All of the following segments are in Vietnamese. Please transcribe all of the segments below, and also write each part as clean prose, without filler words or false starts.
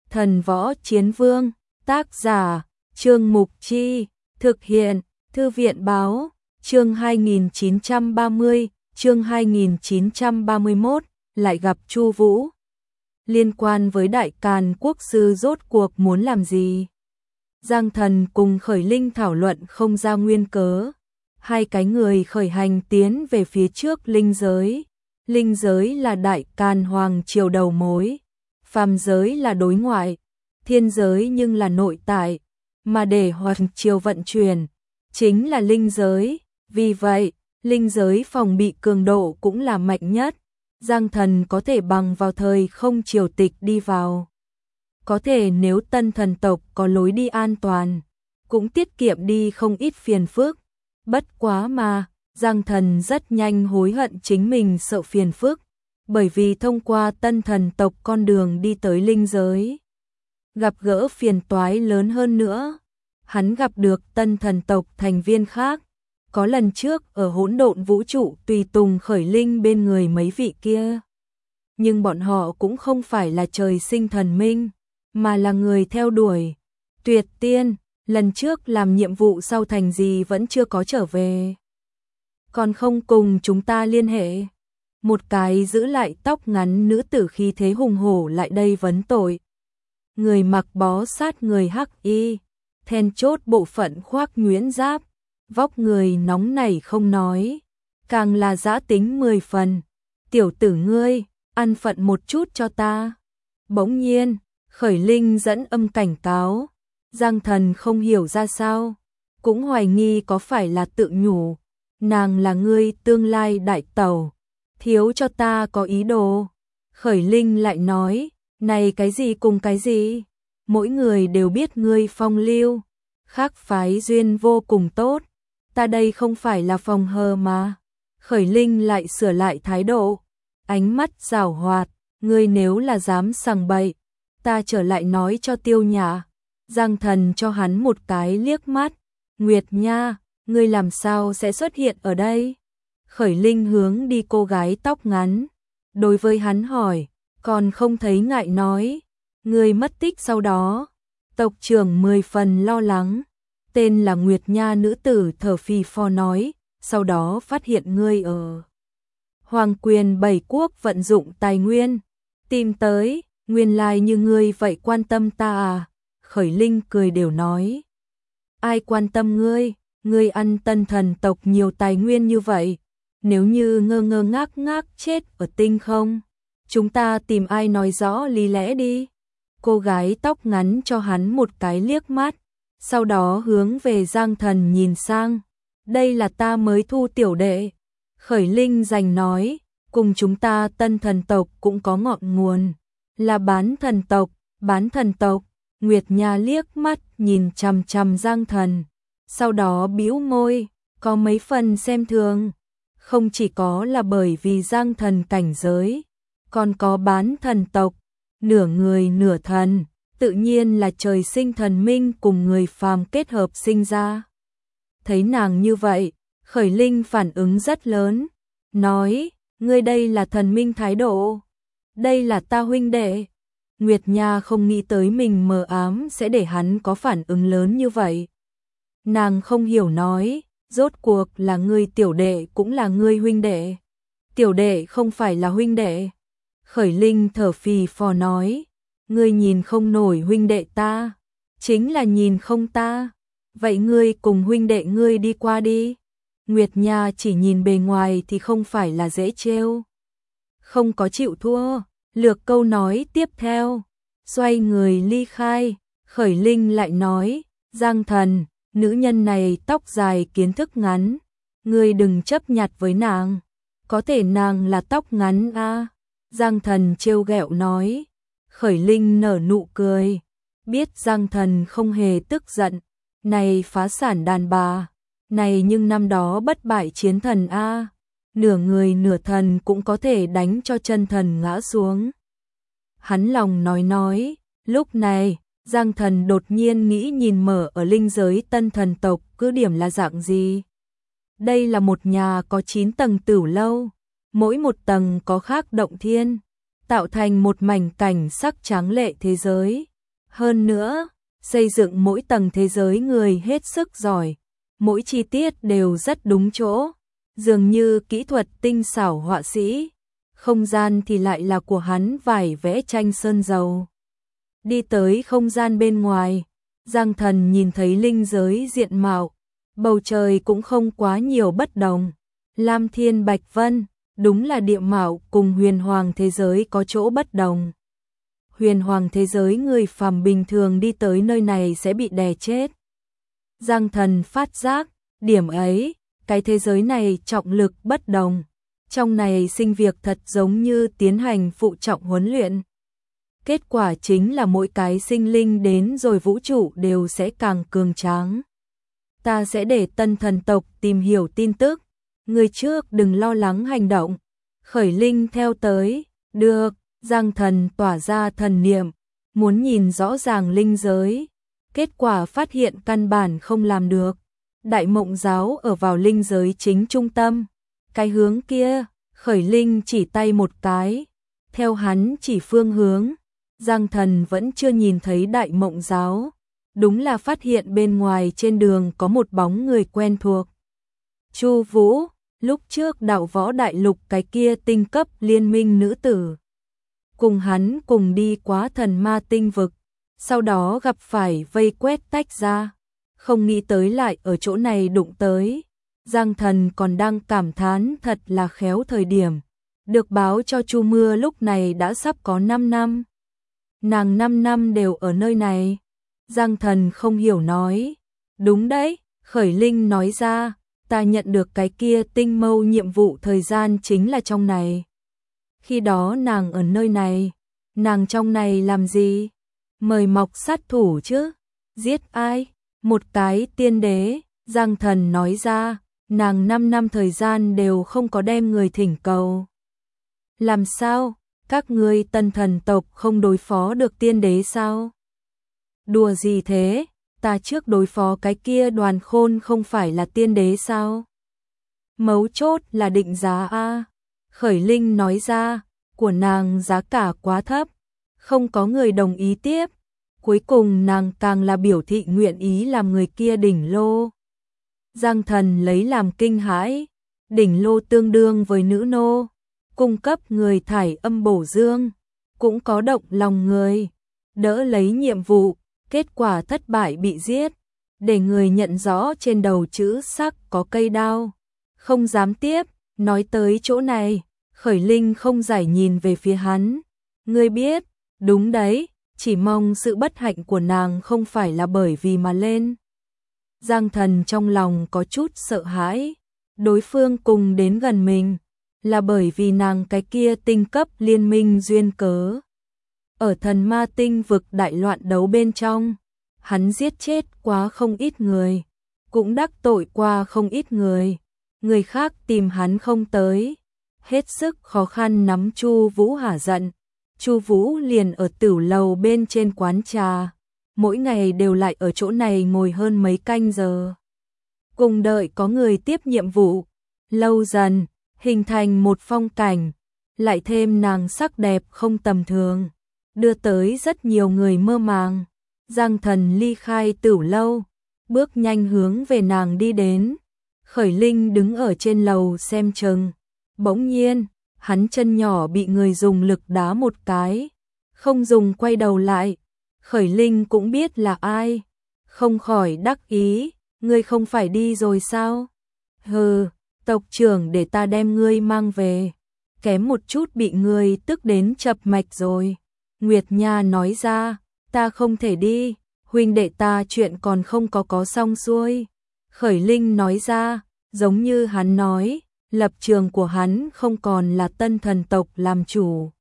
Thần Võ Chiến Vương, tác giả, Trương Mục Chi, thực hiện, Thư viện Báo, chương 2930, chương 2931, lại gặp Chu Vũ. Liên quan với Đại Càn Quốc sư rốt cuộc muốn làm gì? Giang Thần cùng Khởi Linh thảo luận không ra nguyên cớ. Hai cái người khởi hành tiến về phía trước linh giới. Linh giới là Đại Càn Hoàng triều đầu mối, phàm giới là đối ngoại, thiên giới nhưng là nội tại, mà để Hoàng triều vận chuyển chính là linh giới. Vì vậy, linh giới phòng bị cường độ cũng là mạnh nhất. Giang Thần có thể bằng vào thời không triều tịch đi vào. Có thể nếu Tân thần tộc có lối đi an toàn, cũng tiết kiệm đi không ít phiền phức. Bất quá mà, Giang Thần rất nhanh hối hận chính mình sợ phiền phức, bởi vì thông qua Tân thần tộc con đường đi tới linh giới, gặp gỡ phiền toái lớn hơn nữa. Hắn gặp được Tân thần tộc thành viên khác, có lần trước ở hỗn độn vũ trụ tùy tùng Khởi Linh bên người mấy vị kia. Nhưng bọn họ cũng không phải là trời sinh thần minh, mà là người theo đuổi Tuyệt Tiên, lần trước làm nhiệm vụ sau thành gì vẫn chưa có trở về. Còn không cùng chúng ta liên hệ. Một cái giữ lại tóc ngắn nữ tử khí thế hùng hổ lại đây vấn tội. Người mặc bó sát người hắc y, then chốt bộ phận khoác nhuyễn giáp, vóc người nóng nảy không nói, càng là dã tính 10 phần. Tiểu tử ngươi, ăn phận một chút cho ta. Bỗng nhiên, Khởi Linh dẫn âm cảnh cáo. Giang Thần không hiểu ra sao, cũng hoài nghi có phải là tự nhủ. Nàng là ngươi tương lai đại tẩu, thiếu cho ta có ý đồ. Khởi Linh lại nói, này cái gì cùng cái gì, mỗi người đều biết ngươi phong lưu, khác phái duyên vô cùng tốt, ta đây không phải là phòng hờ mà. Khởi Linh lại sửa lại thái độ, ánh mắt giảo hoạt, ngươi nếu là dám sằng bậy, ta trở lại nói cho Tiêu Nhã. Giang Thần cho hắn một cái liếc mắt, Nguyệt Nha, ngươi làm sao sẽ xuất hiện ở đây? Khởi Linh hướng đi cô gái tóc ngắn, đối với hắn hỏi, còn không thấy ngại nói, ngươi mất tích sau đó. Tộc trưởng 10 phần lo lắng, tên là Nguyệt Nha nữ tử thở phì phò nói, sau đó phát hiện ngươi ở Hoàng quyền 7 quốc vận dụng tài nguyên, tìm tới, nguyên lai như ngươi vậy quan tâm ta à? Khởi Linh cười đều nói, ai quan tâm ngươi, ngươi ăn Tân thần tộc nhiều tài nguyên như vậy, nếu như ngơ ngơ ngác ngác chết ở tinh không, chúng ta tìm ai nói rõ lý lẽ đi. Cô gái tóc ngắn cho hắn một cái liếc mắt, sau đó hướng về Giang Thần nhìn sang, đây là ta mới thu tiểu đệ. Khởi Linh giành nói, cùng chúng ta Tân thần tộc cũng có ngọn nguồn, là Bán thần tộc. Bán thần tộc? Nguyệt Nha liếc mắt nhìn chằm chằm Giang Thần, sau đó bĩu môi, có mấy phần xem thường. Không chỉ có là bởi vì Giang Thần cảnh giới, còn có Bán thần tộc, nửa người nửa thần, tự nhiên là trời sinh thần minh cùng người phàm kết hợp sinh ra. Thấy nàng như vậy, Khởi Linh phản ứng rất lớn, nói, ngươi đây là thần minh thái độ, đây là ta huynh đệ. Nguyệt Nha không nghĩ tới mình mờ ám sẽ để hắn có phản ứng lớn như vậy. Nàng không hiểu nói, rốt cuộc là ngươi tiểu đệ cũng là ngươi huynh đệ. Tiểu đệ không phải là huynh đệ. Khởi Linh thở phì phò nói, ngươi nhìn không nổi huynh đệ ta, chính là nhìn không ta. Vậy ngươi cùng huynh đệ ngươi đi qua đi. Nguyệt Nha chỉ nhìn bề ngoài thì không phải là dễ trêu. Không có chịu thua. Lược câu nói tiếp theo, xoay người ly khai. Khởi Linh lại nói, Giang Thần, nữ nhân này tóc dài kiến thức ngắn, ngươi đừng chấp nhặt với nàng, có thể nàng là tóc ngắn à? Giang Thần trêu ghẹo nói. Khởi Linh nở nụ cười, biết Giang Thần không hề tức giận, này phá sản đàn bà, này nhưng năm đó bất bại chiến thần a, nửa người nửa thần cũng có thể đánh cho chân thần ngã xuống. Hắn lòng nói, lúc này, Giang Thần đột nhiên nghĩ nhìn mở ở linh giới Tân thần tộc cứ điểm là dạng gì. Đây là một nhà có 9 tầng tửu lâu, mỗi một tầng có khác động thiên, tạo thành một mảnh cảnh sắc tráng lệ thế giới. Hơn nữa, xây dựng mỗi tầng thế giới người hết sức giỏi, mỗi chi tiết đều rất đúng chỗ, dường như kỹ thuật tinh xảo họa sĩ. Không gian thì lại là của hắn vải vẽ tranh sơn dầu. Đi tới không gian bên ngoài, Giang Thần nhìn thấy linh giới diện mạo, bầu trời cũng không quá nhiều bất đồng. Lam thiên bạch vân, đúng là địa mạo cùng huyền hoàng thế giới có chỗ bất đồng. Huyền hoàng thế giới người phàm bình thường đi tới nơi này sẽ bị đè chết. Giang Thần phát giác, điểm ấy, cái thế giới này trọng lực bất đồng. Trong này sinh việc thật giống như tiến hành phụ trọng huấn luyện. Kết quả chính là mỗi cái sinh linh đến rồi vũ trụ đều sẽ càng cường tráng. Ta sẽ để Tân Thần tộc tìm hiểu tin tức, người trước đừng lo lắng hành động. Khởi Linh theo tới, được, Giang Thần tỏa ra thần niệm, muốn nhìn rõ ràng linh giới. Kết quả phát hiện căn bản không làm được. Đại Mộng Giáo ở vào linh giới chính trung tâm. Cái hướng kia, Khởi Linh chỉ tay một cái, theo hắn chỉ phương hướng. Giang Thần vẫn chưa nhìn thấy Đại Mộng Giáo, đúng là phát hiện bên ngoài trên đường có một bóng người quen thuộc. Chu Vũ, lúc trước đạo võ đại lục cái kia tinh cấp liên minh nữ tử. Cùng hắn cùng đi quá thần ma tinh vực, sau đó gặp phải vây quét tách ra, không nghĩ tới lại ở chỗ này đụng tới. Giang Thần còn đang cảm thán thật là khéo thời điểm, được báo cho Chu Mưa lúc này đã sắp có 5 năm. Nàng 5 năm đều ở nơi này. Giang Thần không hiểu nói, đúng đấy, Khởi Linh nói ra, ta nhận được cái kia tinh mâu nhiệm vụ thời gian chính là trong này. Khi đó nàng ở nơi này, nàng trong này làm gì? Mời mọc sát thủ chứ? Giết ai? Một cái tiên đế. Giang Thần nói ra, nàng 5 năm thời gian đều không có đem người thỉnh cầu. Làm sao? Các ngươi Tân Thần tộc không đối phó được tiên đế sao? Đùa gì thế? Ta trước đối phó cái kia Đoàn Khôn không phải là tiên đế sao? Mấu chốt là định giá a. Khởi Linh nói ra, của nàng giá cả quá thấp, không có người đồng ý tiếp. Cuối cùng nàng càng là biểu thị nguyện ý làm người kia đỉnh lô. Giang Thần lấy làm kinh hãi, đỉnh lô tương đương với nữ nô, cung cấp người thải âm bổ dương, cũng có động lòng người, đỡ lấy nhiệm vụ, kết quả thất bại bị giết, để người nhận rõ trên đầu chữ sắc có cây đao, không dám tiếp. Nói tới chỗ này, Khởi Linh không giải nhìn về phía hắn, ngươi biết, đúng đấy, chỉ mong sự bất hạnh của nàng không phải là bởi vì mà lên. Giang Thần trong lòng có chút sợ hãi, đối phương cùng đến gần mình, là bởi vì nàng cái kia tinh cấp liên minh duyên cớ. Ở thần ma tinh vực đại loạn đấu bên trong, hắn giết chết quá không ít người, cũng đắc tội qua không ít người, người khác tìm hắn không tới, hết sức khó khăn nắm Chu Vũ hả giận. Chu Vũ liền ở tửu lầu bên trên quán trà, mỗi ngày đều lại ở chỗ này ngồi hơn mấy canh giờ. Cùng đợi có người tiếp nhiệm vụ, lâu dần, hình thành một phong cảnh, lại thêm nàng sắc đẹp không tầm thường, đưa tới rất nhiều người mơ màng. Giang Thần ly khai tửu lâu, bước nhanh hướng về nàng đi đến. Khởi Linh đứng ở trên lầu xem chừng, bỗng nhiên, hắn chân nhỏ bị người dùng lực đá một cái, không dùng quay đầu lại. Khởi Linh cũng biết là ai, không khỏi đắc ý, ngươi không phải đi rồi sao? Hừ, tộc trưởng để ta đem ngươi mang về, kém một chút bị ngươi tức đến chập mạch rồi. Nguyệt Nha nói ra, ta không thể đi, huynh đệ ta chuyện còn không có xong xuôi. Khởi Linh nói ra, giống như hắn nói, lập trường của hắn không còn là Tân Thần tộc làm chủ,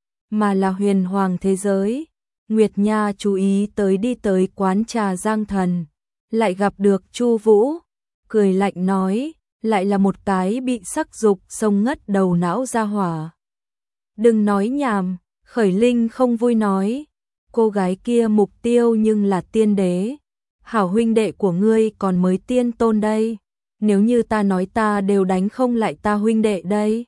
mà là huyền hoàng thế giới. Nguyệt Nha chú ý tới đi tới quán trà Giang Thần, lại gặp được Chu Vũ, cười lạnh nói, lại là một cái bị sắc dục xông ngất đầu não ra hỏa. Đừng nói nhảm, Khởi Linh không vui nói, cô gái kia mục tiêu nhưng là tiên đế, hảo huynh đệ của ngươi còn mới tiên tôn đây, nếu như ta nói ta đều đánh không lại ta huynh đệ đây.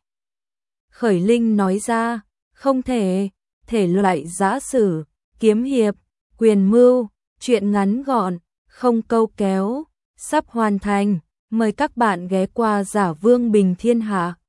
Khởi Linh nói ra, không thể, thể loại giã sử, kiếm hiệp, Quyền mưu, chuyện ngắn gọn, không câu kéo, sắp hoàn thành. Mời các bạn ghé qua Giả Vương Bình Thiên Hạ.